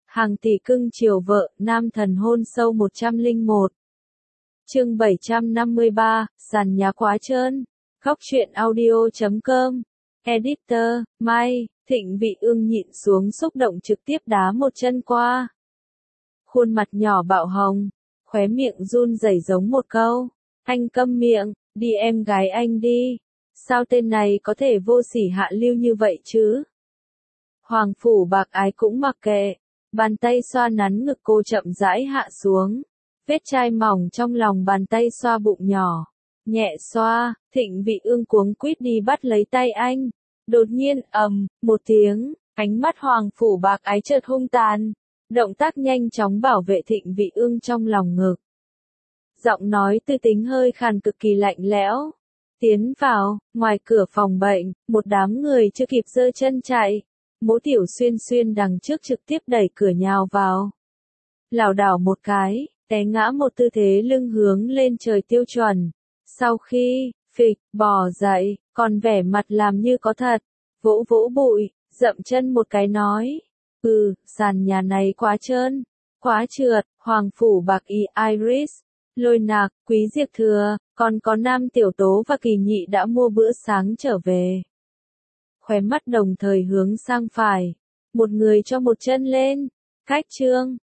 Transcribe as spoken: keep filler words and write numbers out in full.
Hàng tỷ cưng chiều vợ, nam thần hôn sâu một trăm lẻ một. Chương bảy trăm năm mươi ba, sàn nhà quá trơn. Góc truyện audio chấm com. Editor, Mai, Thịnh Vị Ương nhịn xuống xúc động trực tiếp đá một chân qua. Khuôn mặt nhỏ bạo hồng, khóe miệng run rẩy giống một câu. Anh câm miệng, đi em gái anh đi. Sao tên này có thể vô sỉ hạ lưu như vậy chứ? Hoàng phủ bạc ái cũng mặc kệ. Bàn tay xoa nắn ngực cô chậm rãi hạ xuống. Vết chai mỏng trong lòng bàn tay xoa bụng nhỏ. Nhẹ xoa, Thịnh Vị Ương cuống quýt đi bắt lấy tay anh. Đột nhiên, ầm, một tiếng, ánh mắt Hoàng phủ bạc ái chợt hung tàn. Động tác nhanh chóng bảo vệ Thịnh Vị Ương trong lòng ngực. Giọng nói tư tính hơi khàn cực kỳ lạnh lẽo. Tiến vào, ngoài cửa phòng bệnh, một đám người chưa kịp giơ chân chạy. Mỗ Tiểu Xuyên Xuyên đằng trước trực tiếp đẩy cửa nhào vào. Lảo đảo một cái, té ngã một tư thế lưng hướng lên trời tiêu chuẩn. Sau khi, phịch, bò dậy, còn vẻ mặt làm như có thật. Vỗ vỗ bụi, dậm chân một cái nói. Ừ, sàn nhà này quá trơn, quá trượt, Hoàng phủ bạc y Iris, Lôi Nạc, Quý Diệp Thừa, còn có Nam Tiểu Tố và Kỳ Nhị đã mua bữa sáng trở về. Khóe mắt đồng thời hướng sang phải, một người cho một chân lên, cách trương,